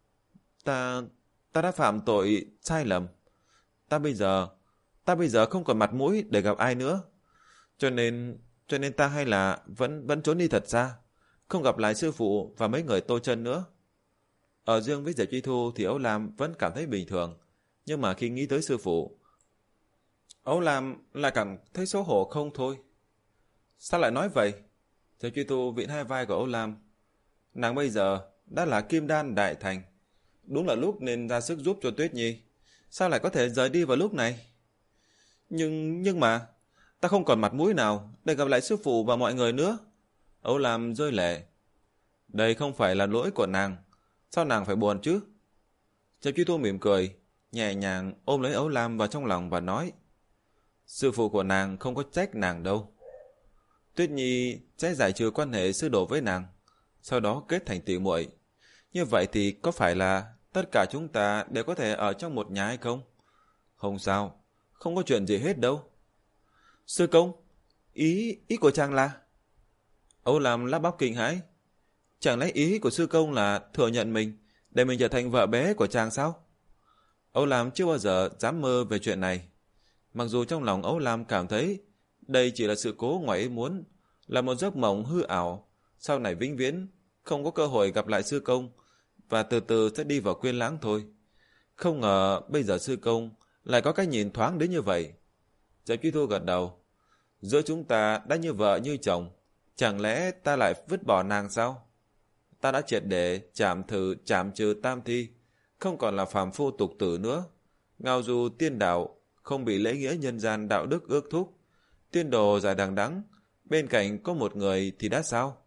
ta ta đã phạm tội sai lầm. Ta bây giờ, ta bây giờ không còn mặt mũi để gặp ai nữa. Cho nên, cho nên ta hay là vẫn vẫn trốn đi thật xa, không gặp lại sư phụ và mấy người Tô Chân nữa. Ở riêng với Diệp Truy Thu thì Ấu Lam vẫn cảm thấy bình thường, nhưng mà khi nghĩ tới sư phụ, Ấu Lam lại cảm thấy xấu hổ không thôi. Sao lại nói vậy? Diệp Truy Thu vịn hai vai của Ấu Lam. Nàng bây giờ đã là kim đan đại thành, đúng là lúc nên ra sức giúp cho Tuyết Nhi. Sao lại có thể rời đi vào lúc này? Nhưng nhưng mà ta không còn mặt mũi nào để gặp lại sư phụ và mọi người nữa. Ấu Lam rơi lệ. Đây không phải là lỗi của nàng, sao nàng phải buồn chứ? Diệp Truy Thu mỉm cười, nhẹ nhàng ôm lấy Ấu Lam vào trong lòng và nói. Sư phụ của nàng không có trách nàng đâu. Tuyết Nhi sẽ giải trừ quan hệ sư đồ với nàng, sau đó kết thành tỷ muội. Như vậy thì có phải là tất cả chúng ta đều có thể ở trong một nhà hay không? Không sao, không có chuyện gì hết đâu. Sư công, ý ý của chàng là? Âu Lam lắp bắp kinh hãi. Chẳng lẽ ý của sư công là thừa nhận mình để mình trở thành vợ bé của chàng sao? Âu Lam chưa bao giờ dám mơ về chuyện này. Mặc dù trong lòng Âu Lam cảm thấy đây chỉ là sự cố ngoài ý muốn, là một giấc mộng hư ảo, sau này vĩnh viễn không có cơ hội gặp lại sư công và từ từ sẽ đi vào quên lãng thôi. Không ngờ bây giờ sư công lại có cái nhìn thoáng đến như vậy. Diệp Truy Thu gật đầu. Giữa chúng ta đã như vợ như chồng, chẳng lẽ ta lại vứt bỏ nàng sao? Ta đã triệt để chạm thử chạm trừ tam thi, không còn là phàm phu tục tử nữa. Ngao du tiên đạo, không bị lễ nghĩa nhân gian đạo đức ước thúc. Tiên đồ dài đằng đẵng, bên cạnh có một người thì đã sao?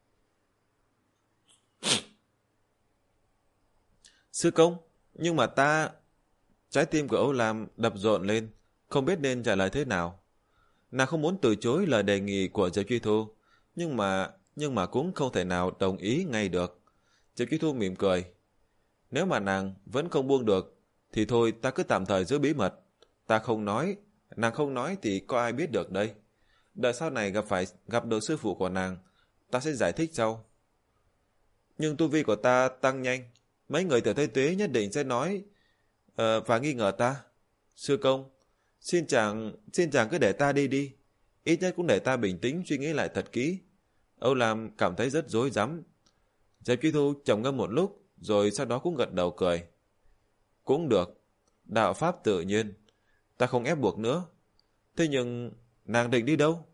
Sư công, nhưng mà ta... Trái tim của Âu Lam đập rộn lên, không biết nên trả lời thế nào. Nàng không muốn từ chối lời đề nghị của Diệp Truy Thu, nhưng mà nhưng mà cũng không thể nào đồng ý ngay được. Diệp Truy Thu mỉm cười. Nếu mà nàng vẫn không buông được, thì thôi ta cứ tạm thời giữ bí mật. Ta không nói, nàng không nói thì có ai biết được đây. Đợi sau này gặp phải gặp được sư phụ của nàng, ta sẽ giải thích sau. Nhưng tu vi của ta tăng nhanh, mấy người Tiểu Thế Tuế nhất định sẽ nói uh, và nghi ngờ ta. Sư công, xin chàng xin chàng cứ để ta đi đi, ít nhất cũng để ta bình tĩnh suy nghĩ lại thật kỹ. Âu Lam cảm thấy rất rối rắm. Diệp Truy Thu trầm ngâm một lúc, rồi sau đó cũng gật đầu cười. Cũng được, đạo pháp tự nhiên, ta không ép buộc nữa. Thế nhưng nàng định đi đâu?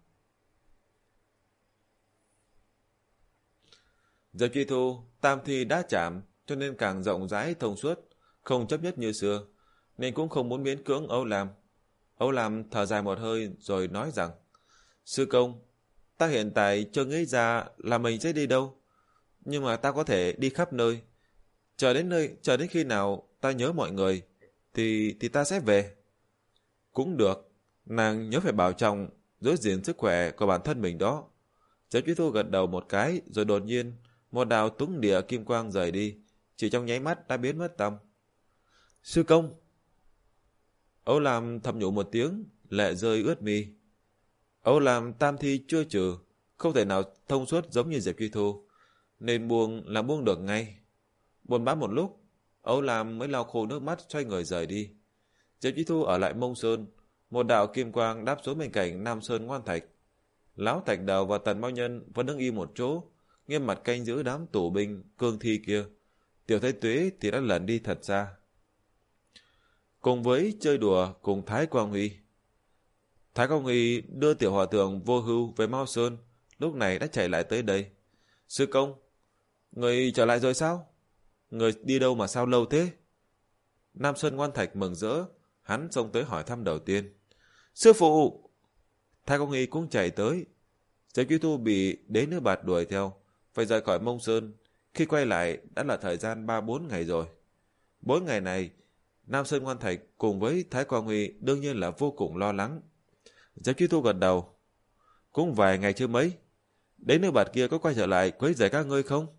Diệp Truy Thu tam thi đã chạm, cho nên càng rộng rãi thông suốt, không chấp nhất như xưa, nên cũng không muốn miễn cưỡng Âu Lam. Âu Lam thở dài một hơi rồi nói rằng: Sư công, ta hiện tại chưa nghĩ ra là mình sẽ đi đâu, nhưng mà ta có thể đi khắp nơi. Chờ đến nơi, chờ đến khi nào ta nhớ mọi người, thì thì ta sẽ về. Cũng được, nàng nhớ phải bảo trọng, giữ gìn sức khỏe của bản thân mình đó. Diệp Truy Thu gật đầu một cái, rồi đột nhiên một đạo túng địa kim quang rời đi, chỉ trong nháy mắt đã biến mất tăm. Sư công! Âu Lam thầm nhủ một tiếng, lệ rơi ướt mi. Âu Lam tam thi chưa trừ, không thể nào thông suốt giống như Diệp Truy Thu, nên buông là buông được ngay. Buồn bã một lúc, Âu Lam mới lau khô nước mắt xoay người rời đi. Diệp Truy Thu ở lại Mông Sơn, một đạo kim quang đáp xuống bên cạnh Nam Sơn Ngoan Thạch. Lão Thạch Đầu và Tần Mao Nhân vẫn đứng im một chỗ, nghiêm mặt canh giữ đám tù binh cương thi kia. Tiểu Thái Tuế thì đã lẩn đi thật xa, cùng với chơi đùa cùng Thái Quang Huy. Thái Quang Huy đưa tiểu hòa thượng Vô Hưu về Mao Sơn, lúc này đã chạy lại tới đây. Sư công, người trở lại rồi sao? Người đi đâu mà sao lâu thế? Nam Sơn Ngoan Thạch mừng rỡ, hắn xông tới hỏi thăm đầu tiên. Sư phụ! Thái Quang Huy cũng chạy tới. Diệp Truy Thu bị đế nữ bạt đuổi theo, phải rời khỏi Mông Sơn. Khi quay lại đã là thời gian ba bốn ngày rồi. Bốn ngày này, Nam Sơn Ngoan Thạch cùng với Thái Quang Huy đương nhiên là vô cùng lo lắng. Diệp Truy Thu gật đầu. Cũng vài ngày chưa mấy. Đế nữ bạt kia có quay trở lại quấy rầy các ngươi không?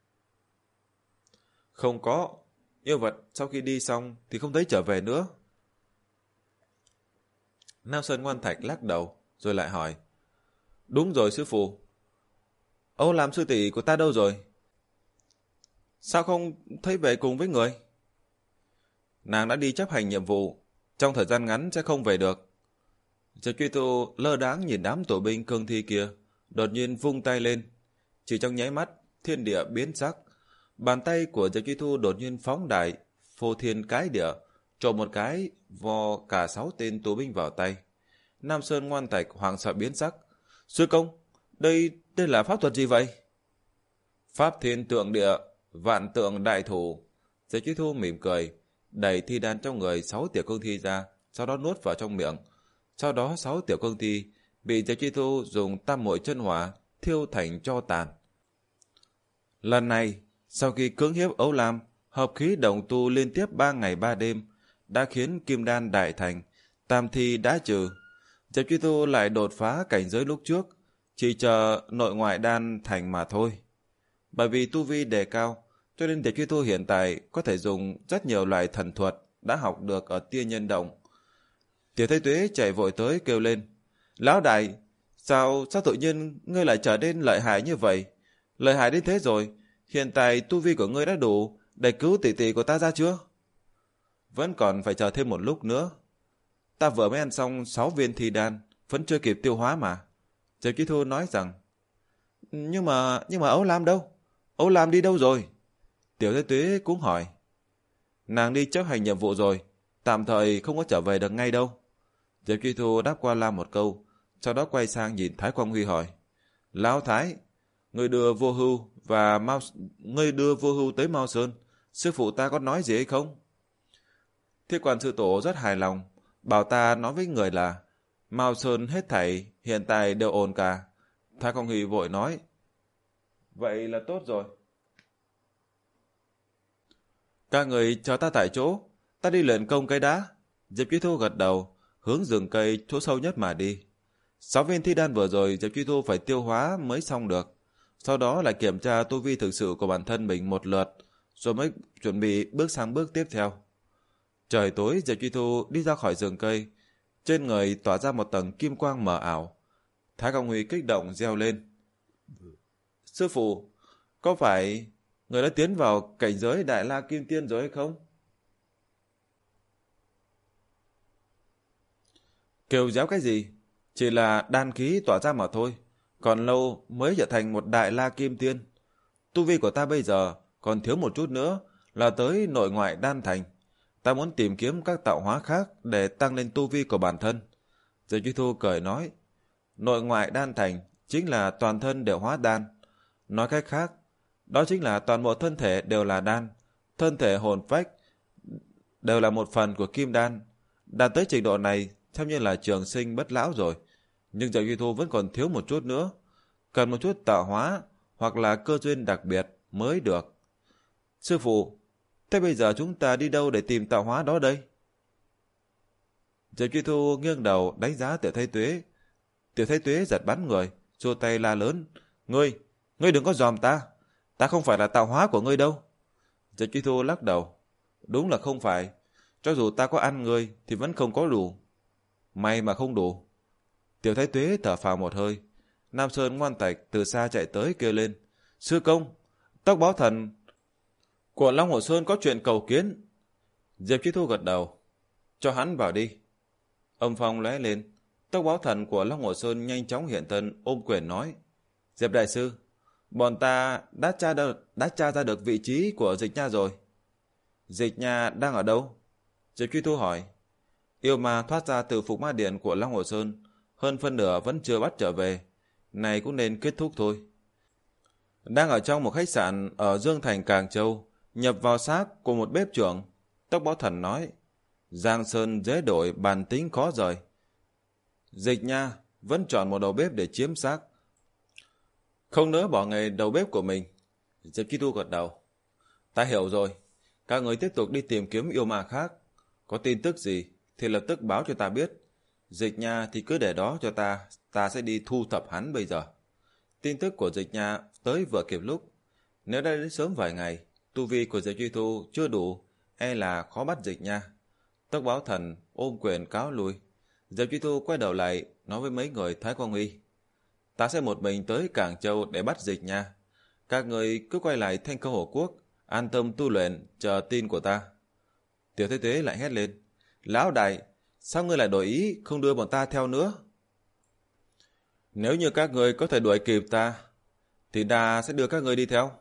Không có. Yêu vật sau khi đi xong thì không thấy trở về nữa. Nam Sơn Ngoan Thạch lắc đầu, rồi lại hỏi. Đúng rồi sư phụ. Âu Lam sư tỷ của ta đâu rồi? Sao không thấy về cùng với người? Nàng đã đi chấp hành nhiệm vụ, trong thời gian ngắn sẽ không về được. Diệp Truy Thu lơ đãng nhìn đám tổ binh cương thi kia, đột nhiên vung tay lên. Chỉ trong nháy mắt, thiên địa biến sắc. Bàn tay của Diệp Truy Thu đột nhiên phóng đại, phô thiên cái địa, trộm một cái vò cả sáu tên tù binh vào tay. Nam Sơn Ngoan Thạch hoảng sợ biến sắc. Sư công, đây đây là pháp thuật gì vậy? Pháp thiên tượng địa, vạn tượng đại thủ. Diệp Truy Thu mỉm cười, đẩy thi đan trong người sáu tiểu cương thi ra, sau đó nuốt vào trong miệng. Sau đó sáu tiểu cương thi bị Diệp Truy Thu dùng tam muội chân hỏa thiêu thành tro tàn. Lần này, sau khi cưỡng hiếp Âu Lam, hợp khí đồng tu liên tiếp ba ngày ba đêm, đã khiến kim đan đại thành, tam thi đã trừ. Diệp Truy Thu lại đột phá cảnh giới lúc trước, chỉ chờ nội ngoại đan thành mà thôi. Bởi vì tu vi đề cao, cho nên Diệp Truy Thu hiện tại có thể dùng rất nhiều loại thần thuật đã học được ở Tiên Nhân Động. Tiểu Thái Tuế chạy vội tới kêu lên. Lão đại, sao sao tự nhiên ngươi lại trở nên lợi hại như vậy? Lợi hại đến thế rồi, hiện tại tu vi của ngươi đã đủ để cứu tỷ tỷ của ta ra chưa? Vẫn còn phải chờ thêm một lúc nữa. Ta vừa mới ăn xong sáu viên thi đan, vẫn chưa kịp tiêu hóa mà. Diệp Truy Thu nói rằng. Nhưng mà, nhưng mà Âu Lam đâu? Âu Lam đi đâu rồi? Tiểu Thái Tuế cũng hỏi. Nàng đi chấp hành nhiệm vụ rồi, tạm thời không có trở về được ngay đâu. Diệp Truy Thu đáp qua Lam một câu, sau đó quay sang nhìn Thái Quang Huy hỏi. Lão Thái, người đưa Vô Hưu và Mao, người đưa Vô Hưu tới Mao Sơn, sư phụ ta có nói gì hay không? Thiết quan sư tổ rất hài lòng, bảo ta nói với người là Mao Sơn hết thảy hiện tại đều ổn cả. Thái Công Huy vội nói, vậy là tốt rồi. Các người chờ ta tại chỗ, ta đi luyện công cái đã. Diệp Truy Thu gật đầu, hướng rừng cây chỗ sâu nhất mà đi. Sáu viên thi đan vừa rồi Diệp Truy Thu phải tiêu hóa mới xong được. Sau đó lại kiểm tra tu vi thực sự của bản thân mình một lượt, rồi mới chuẩn bị bước sang bước tiếp theo. Trời tối, Diệp Truy Thu đi ra khỏi rừng cây, trên người tỏa ra một tầng kim quang mờ ảo. Thái Công Huy kích động reo lên, sư phụ, có phải người đã tiến vào cảnh giới Đại La Kim Tiên rồi hay không? Kêu réo cái gì? Chỉ là đan khí tỏa ra mà thôi, còn lâu mới trở thành một Đại La Kim Tiên. Tu vi của ta bây giờ còn thiếu một chút nữa là tới nội ngoại đan thành. Ta muốn tìm kiếm các tạo hóa khác để tăng lên tu vi của bản thân. Diệp Truy Thu cười nói, nội ngoại đan thành chính là toàn thân đều hóa đan. Nói cách khác, đó chính là toàn bộ thân thể đều là đan, thân thể hồn phách đều là một phần của kim đan. Đạt tới trình độ này theo như là trường sinh bất lão rồi, nhưng Diệp Truy Thu vẫn còn thiếu một chút nữa, cần một chút tạo hóa hoặc là cơ duyên đặc biệt mới được. Sư phụ, thế bây giờ chúng ta đi đâu để tìm tạo hóa đó đây? Diệp Truy Thu nghiêng đầu đánh giá Tiểu Thái Tuế. Tiểu Thái Tuế giật bắn người, xua tay la lớn, Ngươi, ngươi đừng có dòm ta, ta không phải là tạo hóa của ngươi đâu. Diệp Truy Thu lắc đầu, đúng là không phải, cho dù ta có ăn ngươi thì vẫn không có đủ. May mà không đủ. Tiểu Thái Tuế thở phào một hơi. Nam Sơn Ngoan Tạch từ xa chạy tới kêu lên, sư công, Tốc Báo Thần của Long Hồ Sơn có chuyện cầu kiến. Diệp Truy Thu gật đầu, cho hắn vào đi. Âm phong lóe lên, Tốc Báo Thần của Long Hồ Sơn nhanh chóng hiện thân, ôm quyền nói, Diệp đại sư, bọn ta đã tra được, đã tra ra được vị trí của Dịch Nha rồi. Dịch Nha đang ở đâu? Diệp Truy Thu hỏi. Yêu ma thoát ra từ Phục Ma Điện của Long Hồ Sơn, hơn phân nửa vẫn chưa bắt trở về, này cũng nên kết thúc thôi. Đang ở trong một khách sạn ở Dương Thành Càng Châu, nhập vào xác của một bếp trưởng. Tốc Báo Thần nói, Giang Sơn dễ đổi, bản tính khó rời. Dịch Nha vẫn chọn một đầu bếp để chiếm xác, không nỡ bỏ nghề đầu bếp của mình. Diệp Truy Thu gật đầu, ta hiểu rồi, các người tiếp tục đi tìm kiếm yêu ma khác, có tin tức gì thì lập tức báo cho ta biết. Dịch Nha thì cứ để đó cho ta, ta sẽ đi thu thập hắn bây giờ. Tin tức của Dịch Nha tới vừa kịp lúc, nếu đã đến sớm vài ngày, tu vi của Diệp Truy Thu chưa đủ, e là khó bắt Dịch Nha. Tốc Báo Thần ôm quyền cáo lui. Diệp Truy Thu quay đầu lại nói với mấy người Thái Quang Huy, ta sẽ một mình tới Cảng Châu để bắt Dịch Nha, các người cứ quay lại Thanh Câu Hồ Quốc, an tâm tu luyện, chờ tin của ta. Tiểu Thế Tuế lại hét lên, lão đại, sao ngươi lại đổi ý không đưa bọn ta theo nữa? Nếu như các người có thể đuổi kịp ta thì ta sẽ đưa các người đi theo.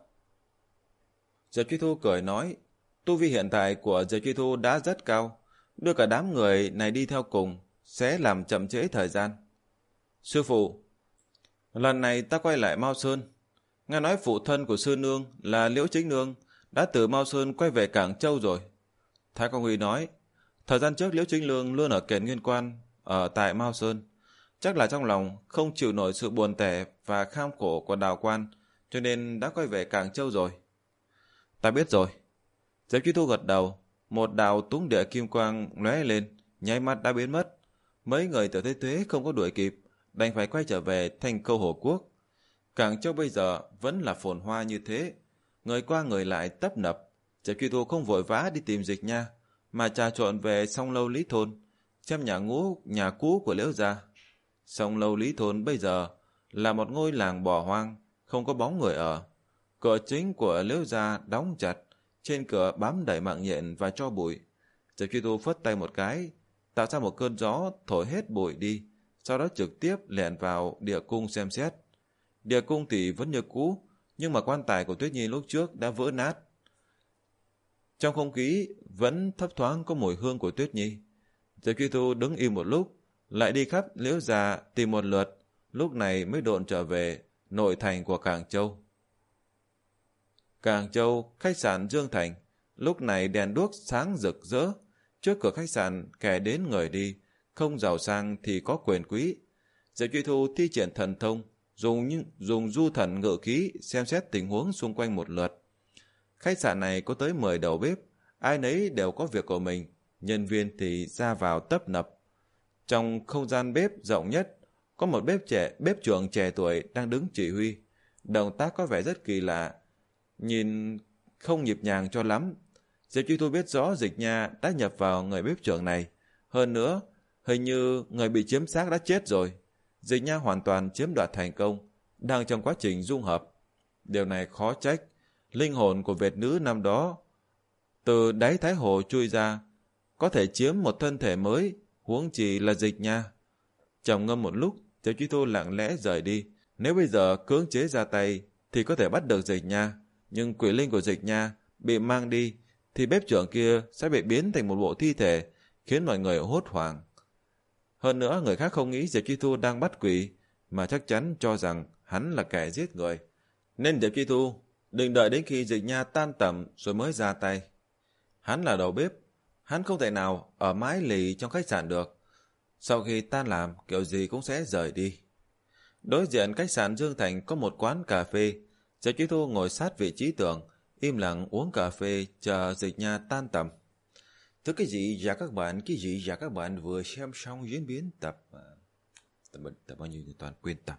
Diệp Truy Thu cười nói, tu vi hiện tại của Diệp Truy Thu đã rất cao, đưa cả đám người này đi theo cùng sẽ làm chậm trễ thời gian. Sư phụ, lần này ta quay lại Mao Sơn, nghe nói phụ thân của sư nương là Liễu Chính Nương đã từ Mao Sơn quay về Cảng Châu rồi. Thái Quang Huy nói, thời gian trước Liễu Chính Nương luôn ở Kiền Nguyên Quan ở tại Mao Sơn, chắc là trong lòng không chịu nổi sự buồn tẻ và kham khổ của Đào Quan, cho nên đã quay về Cảng Châu rồi. Ta biết rồi. Diệp Truy Thu gật đầu, một đạo túng địa kim quang lóe lên, nháy mắt đã biến mất. Mấy người Tiểu Thế Tuế không có đuổi kịp, đành phải quay trở về Thanh Câu Hồ Quốc. Cảng Châu bây giờ vẫn là phồn hoa như thế, người qua người lại tấp nập. Diệp Truy Thu không vội vã đi tìm Dịch Nha, mà trà trộn về Song Lâu Lý Thôn, xem nhà ngũ nhà cũ của Liễu gia. Song Lâu Lý Thôn bây giờ là một ngôi làng bỏ hoang, không có bóng người ở. Cửa chính của Liễu gia đóng chặt, trên cửa bám đầy mạng nhện và tro bụi. Diệp Truy Thu phất tay một cái, tạo ra một cơn gió thổi hết bụi đi, sau đó trực tiếp lẻn vào địa cung xem xét. Địa cung thì vẫn như cũ, nhưng mà quan tài của Tuyết Nhi lúc trước đã vỡ nát. Trong không khí vẫn thấp thoáng có mùi hương của Tuyết Nhi. Diệp Truy Thu đứng im một lúc, lại đi khắp Liễu gia tìm một lượt, lúc này mới độn trở về nội thành của Cảng Châu. Cảng Châu, khách sạn Dương Thành, lúc này đèn đuốc sáng rực rỡ, Trước cửa khách sạn, kẻ đến người đi, không giàu sang thì có quyền quý. Diệp Truy Thu thi triển thần thông, dùng những dùng du thần ngự khí xem xét tình huống xung quanh một lượt. Khách sạn này có tới mười đầu bếp, ai nấy đều có việc của mình, nhân viên thì ra vào tấp nập. Trong không gian bếp rộng nhất, có một bếp trẻ, bếp trưởng trẻ tuổi đang đứng chỉ huy. Động tác có vẻ rất kỳ lạ, nhìn không nhịp nhàng cho lắm. Diệp Truy Thu biết rõ Dịch Nha đã nhập vào người bếp trưởng này. Hơn nữa, hình như người bị chiếm xác đã chết rồi. Dịch Nha hoàn toàn chiếm đoạt thành công, đang trong quá trình dung hợp. Điều này khó trách, linh hồn của Việt nữ năm đó từ đáy Thái Hồ chui ra, có thể chiếm một thân thể mới, huống chi là Dịch Nha. Trầm ngâm một lúc, Diệp Truy Thu lặng lẽ rời đi. Nếu bây giờ cưỡng chế ra tay thì có thể bắt được Dịch Nha, nhưng quỷ linh của Dịch Nha bị mang đi thì bếp trưởng kia sẽ bị biến thành một bộ thi thể, khiến mọi người hốt hoảng. Hơn nữa, người khác không nghĩ Diệp Truy Thu đang bắt quỷ, mà chắc chắn cho rằng hắn là kẻ giết người. Nên Diệp Truy Thu đừng đợi đến khi Dịch Nha tan tầm rồi mới ra tay. Hắn là đầu bếp, hắn không thể nào ở mãi lì trong khách sạn được. Sau khi tan làm, kiểu gì cũng sẽ rời đi. Đối diện khách sạn Dương Thành có một quán cà phê. Diệp Truy Thu ngồi sát vị trí tường, im lặng uống cà phê chờ Dịch Nha tan tầm. Thưa cái gì dạ các bạn, cái gì dạ các bạn vừa xem xong diễn biến tập tập, tập bao nhiêu toàn quên tập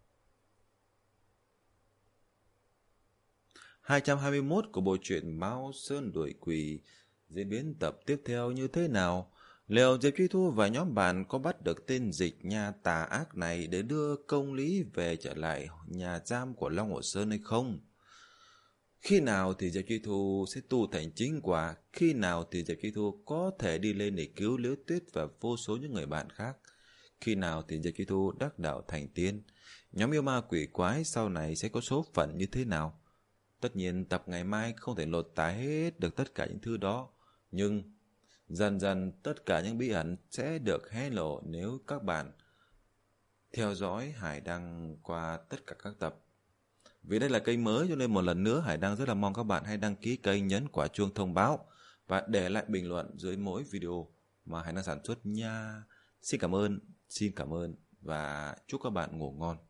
hai trăm hai mươi mốt của bộ truyện Mao Sơn Đuổi Quỷ. Diễn biến tập tiếp theo như thế nào? Liệu Diệp Truy Thu và nhóm bạn có bắt được tên Dịch Nha tà ác này để đưa công lý về trở lại nhà giam của Long Hồ Sơn hay không? Khi nào thì Diệp Truy Thu sẽ tu thành chính quả? Khi nào thì Diệp Truy Thu có thể đi lên để cứu Liễu Tuyết và vô số những người bạn khác? Khi nào thì Diệp Truy Thu đắc đạo thành tiên? Nhóm yêu ma quỷ quái sau này sẽ có số phận như thế nào? Tất nhiên tập ngày mai không thể lột tả hết được tất cả những thứ đó, nhưng dần dần tất cả những bí ẩn sẽ được hé lộ nếu các bạn theo dõi Hải Đăng qua tất cả các tập. Vì đây là kênh mới cho nên một lần nữa Hải Đăng rất là mong các bạn hãy đăng ký kênh, nhấn quả chuông thông báo và để lại bình luận dưới mỗi video mà Hải Đăng sản xuất nha. Xin cảm ơn, xin cảm ơn và chúc các bạn ngủ ngon.